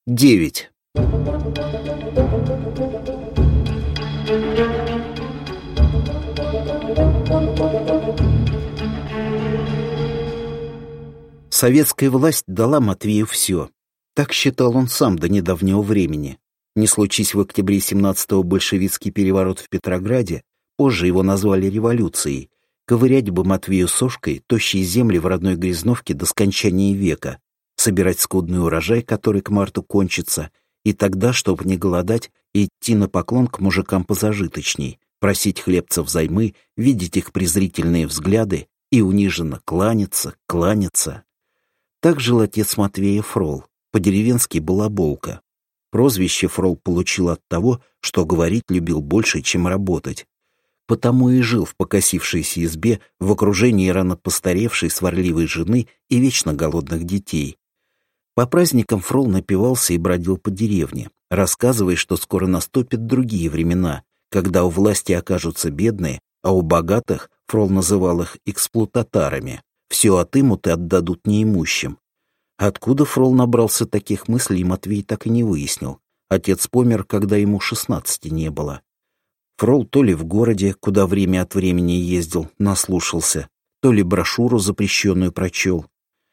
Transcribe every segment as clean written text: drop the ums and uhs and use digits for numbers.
9. Советская власть дала Матвею все. Так считал он сам до недавнего времени. Не случись в октябре 17-го большевистский переворот в Петрограде, позже его назвали революцией, ковырять бы Матвею сошкой тощие земли в родной Грязновке до скончания века, собирать скудный урожай, который к марту кончится, и тогда, чтобы не голодать, идти на поклон к мужикам позажиточней, просить хлебцев взаймы, видеть их презрительные взгляды и униженно кланяться. Так жил отец Матвея Фрол, по-деревенски балаболка. Прозвище Фрол получил от того, что говорить любил больше, чем работать. Потому и жил в покосившейся избе в окружении рано постаревшей сварливой жены и вечно голодных детей. По праздникам Фрол напивался и бродил по деревне, рассказывая, что скоро наступят другие времена, когда у власти окажутся бедные, а у богатых, Фрол называл их эксплуататорами, все отымут и отдадут неимущим. Откуда Фрол набрался таких мыслей, Матвей так и не выяснил. Отец помер, когда ему 16 не было. Фрол то ли в городе, куда время от времени ездил, наслушался, то ли брошюру запрещенную прочел.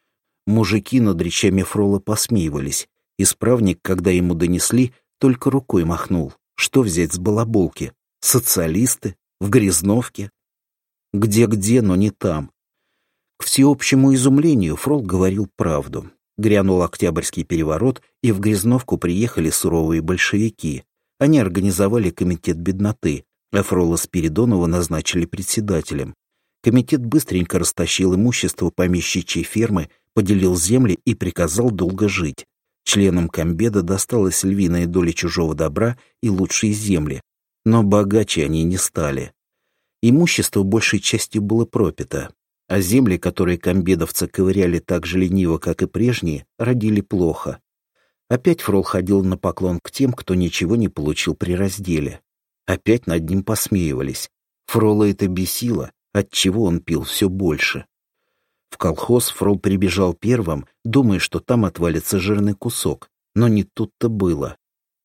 Мужики над речами Фрола посмеивались. Исправник, когда ему донесли, только рукой махнул. Что взять с балаболки? Социалисты? В Грязновке? Где-где, но не там. К всеобщему изумлению Фрол говорил правду. Грянул Октябрьский переворот, и в Грязновку приехали суровые большевики. Они организовали комитет бедноты, а Фрола Спиридонова назначили председателем. Комитет быстренько растащил имущество помещичьей фермы, поделил земли и приказал долго жить. Членам комбеда досталась львиная доля чужого добра и лучшие земли, но богаче они не стали. Имущество большей частью было пропито, а земли, которые комбедовцы ковыряли так же лениво, как и прежние, родили плохо. Опять Фрол ходил на поклон к тем, кто ничего не получил при разделе. Опять над ним посмеивались. Фрола это бесило, отчего он пил все больше. В колхоз Фрол прибежал первым, думая, что там отвалится жирный кусок, но не тут-то было.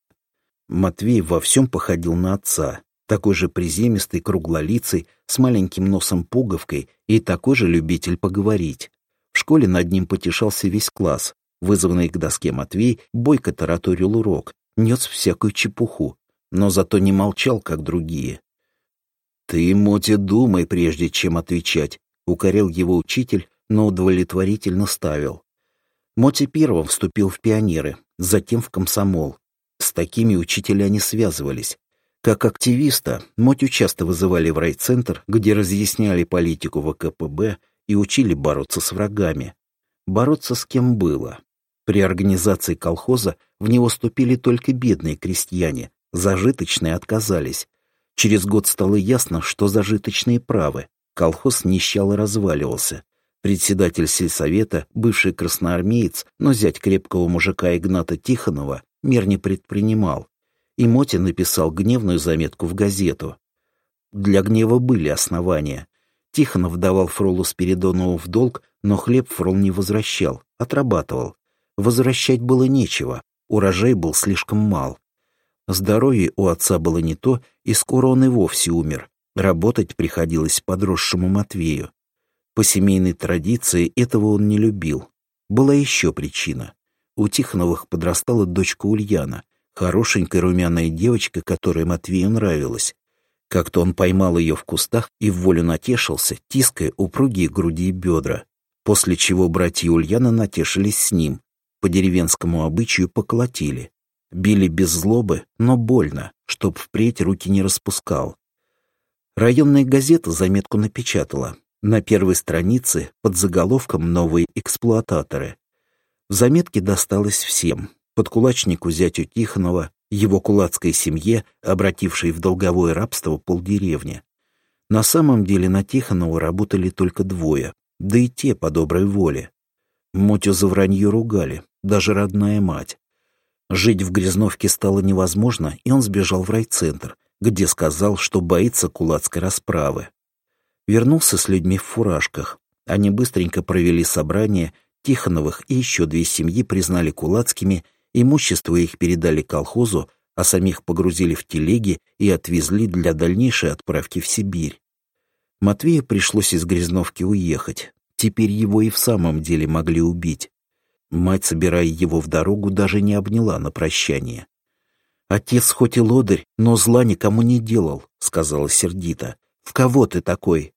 Матвей во всем походил на отца, такой же приземистый, круглолицый, с маленьким носом-пуговкой и такой же любитель поговорить. В школе над ним потешался весь класс. Вызванный к доске Матвей бойко тараторил урок, нес всякую чепуху, но зато не молчал, как другие. «Ты, Мотя, думай, прежде чем отвечать», — укорил его учитель, но удовлетворительно ставил. Мотя первым вступил в пионеры, затем в комсомол. С такими учителя не связывались. Как активиста Мотю часто вызывали в райцентр, где разъясняли политику ВКПБ и учили бороться с врагами. Бороться с кем было. При организации колхоза в него вступили только бедные крестьяне, зажиточные отказались. Через год стало ясно, что зажиточные правы. Колхоз нищал и разваливался. Председатель сельсовета, бывший красноармеец, но зять крепкого мужика Игната Тихонова, мер не предпринимал. И Мотя написал гневную заметку в газету. Для гнева были основания. Тихонов давал Фролу Спиридонову в долг, но хлеб Фрол не возвращал, отрабатывал. Возвращать было нечего, урожай был слишком мал. Здоровье у отца было не то, и скоро он и вовсе умер. Работать приходилось подросшему Матвею. По семейной традиции этого он не любил. Была еще причина. У Тихоновых подрастала дочка Ульяна, хорошенькая румяная девочка, которая Матвею нравилась. Как-то он поймал ее в кустах и в волю натешился, тиская упругие груди и бедра, после чего братья Ульяна натешились с ним, по деревенскому обычаю поколотили. Били без злобы, но больно, чтоб впредь руки не распускал. Районная газета заметку напечатала. На первой странице под заголовком «Новые эксплуататоры». В заметке досталось всем: подкулачнику зятю Тихонова, его кулацкой семье, обратившей в долговое рабство полдеревни. На самом деле на Тихонова работали только двое, да и те по доброй воле. Мотю за вранье ругали, даже родная мать. Жить в Грязновке стало невозможно, и он сбежал в райцентр, где сказал, что боится кулацкой расправы. Вернулся с людьми в фуражках. Они быстренько провели собрание, Тихоновых и еще две семьи признали кулацкими Имущество их передали колхозу, а самих погрузили в телеги и отвезли для дальнейшей отправки в Сибирь. Матвею пришлось из Грязновки уехать. Теперь его и в самом деле могли убить. Мать, собирая его в дорогу, даже не обняла на прощание. «Отец хоть и лодырь, но зла никому не делал», — сказала сердито. «В кого ты такой?»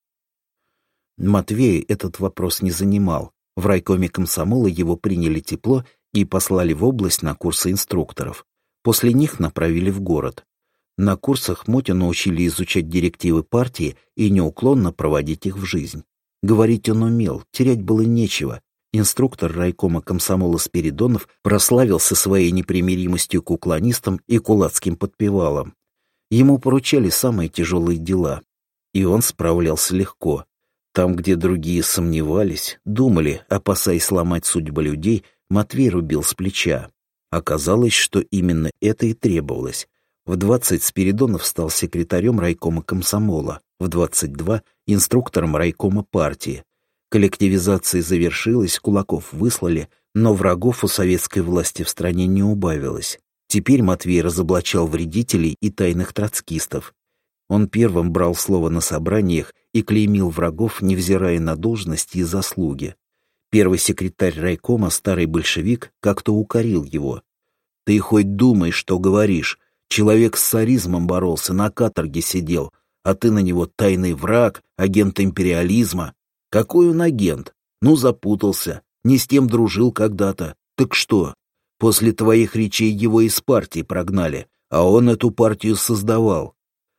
Матвея этот вопрос не занимал. В райкоме комсомола его приняли тепло и послали в область на курсы инструкторов. После них направили в город. На курсах Мотю учили изучать директивы партии и неуклонно проводить их в жизнь. Говорить он умел, терять было нечего. Инструктор райкома комсомола Спиридонов прославился своей непримиримостью к уклонистам и кулацким подпевалам. Ему поручали самые тяжелые дела, и он справлялся легко. Там, где другие сомневались, думали, опасаясь сломать судьбы людей, Матвей рубил с плеча. Оказалось, что именно это и требовалось. В 20 Спиридонов стал секретарем райкома комсомола, в 22 — инструктором райкома партии. Коллективизация завершилась, кулаков выслали, но врагов у советской власти в стране не убавилось. Теперь Матвей разоблачал вредителей и тайных троцкистов. Он первым брал слово на собраниях и клеймил врагов, невзирая на должности и заслуги. Первый секретарь райкома, старый большевик, как-то укорил его. «Ты хоть думай, что говоришь. Человек с царизмом боролся, на каторге сидел, а ты на него тайный враг, агент империализма. Какой он агент? Ну, запутался, не с тем дружил когда-то. Так что? После твоих речей его из партии прогнали, а он эту партию создавал».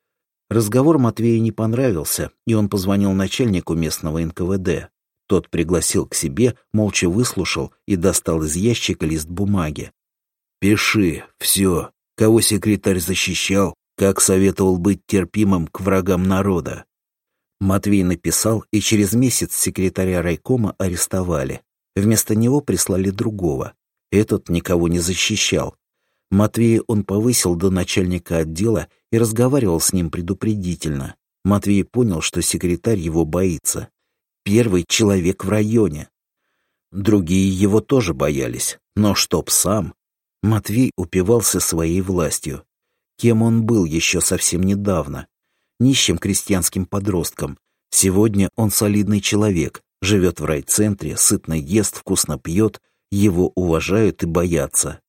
Разговор Матвею не понравился, и он позвонил начальнику местного НКВД. Тот пригласил к себе, молча выслушал и достал из ящика лист бумаги. «Пиши, все, кого секретарь защищал, как советовал быть терпимым к врагам народа». Матвей написал, и через месяц секретаря райкома арестовали. Вместо него прислали другого. Этот никого не защищал. Матвея он повысил до начальника отдела и разговаривал с ним предупредительно. Матвей понял, что секретарь его боится. Первый человек в районе. Другие его тоже боялись, но чтоб сам. Матвей упивался своей властью. Кем он был еще совсем недавно? Нищим крестьянским подростком. Сегодня он солидный человек, живет в райцентре, сытно ест, вкусно пьет, его уважают и боятся.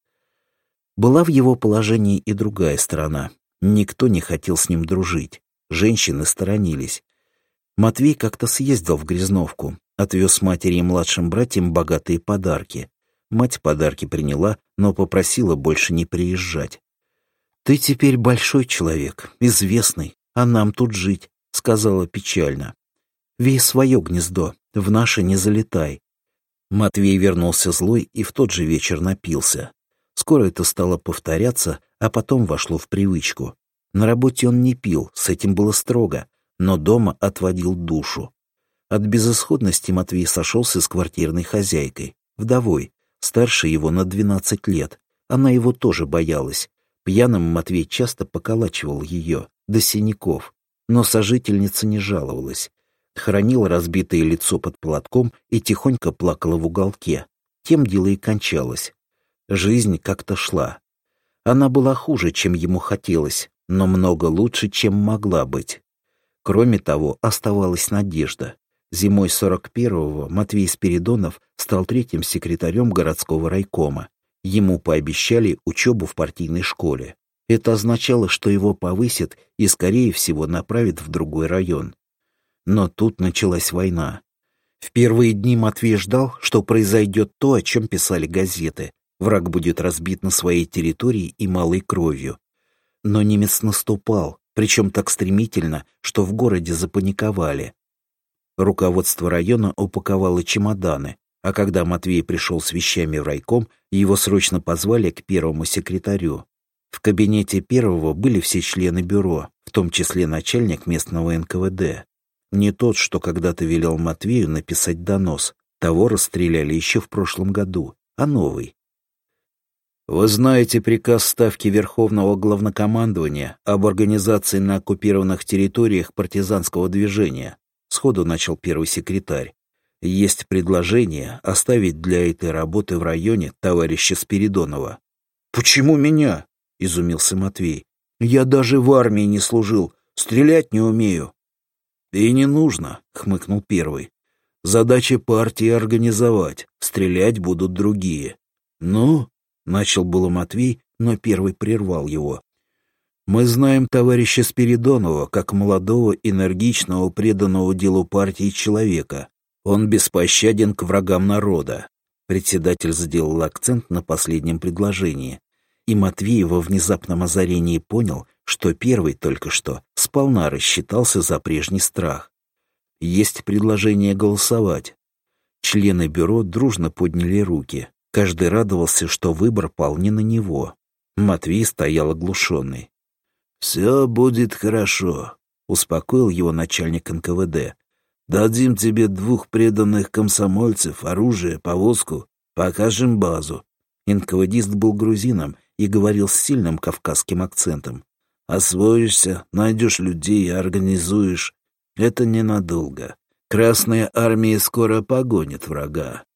Была в его положении и другая сторона. Никто не хотел с ним дружить. Женщины сторонились. Матвей как-то съездил в Грязновку, отвез матери и младшим братьям богатые подарки. Мать подарки приняла, но попросила больше не приезжать. «Ты теперь большой человек, известный, а нам тут жить», — сказала печально. «Вей свое гнездо, в наше не залетай». Матвей вернулся злой и в тот же вечер напился. Скоро это стало повторяться, а потом вошло в привычку. На работе он не пил, с этим было строго, но дома отводил душу. От безысходности Матвей сошелся с квартирной хозяйкой, вдовой, старше его на 12 лет. Она его тоже боялась. Пьяным Матвей часто поколачивал ее, до синяков, но сожительница не жаловалась. Хранила разбитое лицо под платком и тихонько плакала в уголке. Тем дело и кончалось. Жизнь как-то шла. Она была хуже, чем ему хотелось, но много лучше, чем могла быть. Кроме того, оставалась надежда. Зимой 41-го Матвей Спиридонов стал третьим секретарем городского райкома. Ему пообещали учебу в партийной школе. Это означало, что его повысят и, скорее всего, направят в другой район. Но тут началась война. В первые дни Матвей ждал, что произойдет то, о чем писали газеты. Враг будет разбит на своей территории и малой кровью. Но немец наступал, причем так стремительно, что в городе запаниковали. Руководство района упаковало чемоданы, а когда Матвей пришел с вещами в райком, его срочно позвали к первому секретарю. В кабинете первого были все члены бюро, в том числе начальник местного НКВД. Не тот, что когда-то велел Матвею написать донос, того расстреляли еще в прошлом году, а новый. «Вы знаете приказ Ставки Верховного Главнокомандования об организации на оккупированных территориях партизанского движения», — сходу начал первый секретарь. «Есть предложение оставить для этой работы в районе товарища Спиридонова. «Почему меня?» — изумился Матвей. «Я даже в армии не служил, стрелять не умею». «И не нужно», — хмыкнул первый. «Задача партии организовать, стрелять будут другие». «Ну?» — начал было Матвей, но первый прервал его. «Мы знаем товарища Спиридонова как молодого, энергичного, преданного делу партии человека. Он беспощаден к врагам народа». Председатель сделал акцент на последнем предложении. И Матвей во внезапном озарении понял, что первый только что сполна рассчитался за прежний страх. Есть предложение голосовать. Члены бюро дружно подняли руки. Каждый радовался, что выбор пал не на него. Матвей стоял оглушенный. «Все будет хорошо», — успокоил его начальник НКВД. «Дадим тебе 2 преданных комсомольцев, оружие, повозку, покажем базу». НКВДист был грузином и говорил с сильным кавказским акцентом. «Освоишься, найдешь людей, организуешь. Это ненадолго. Красная армия скоро погонит врага».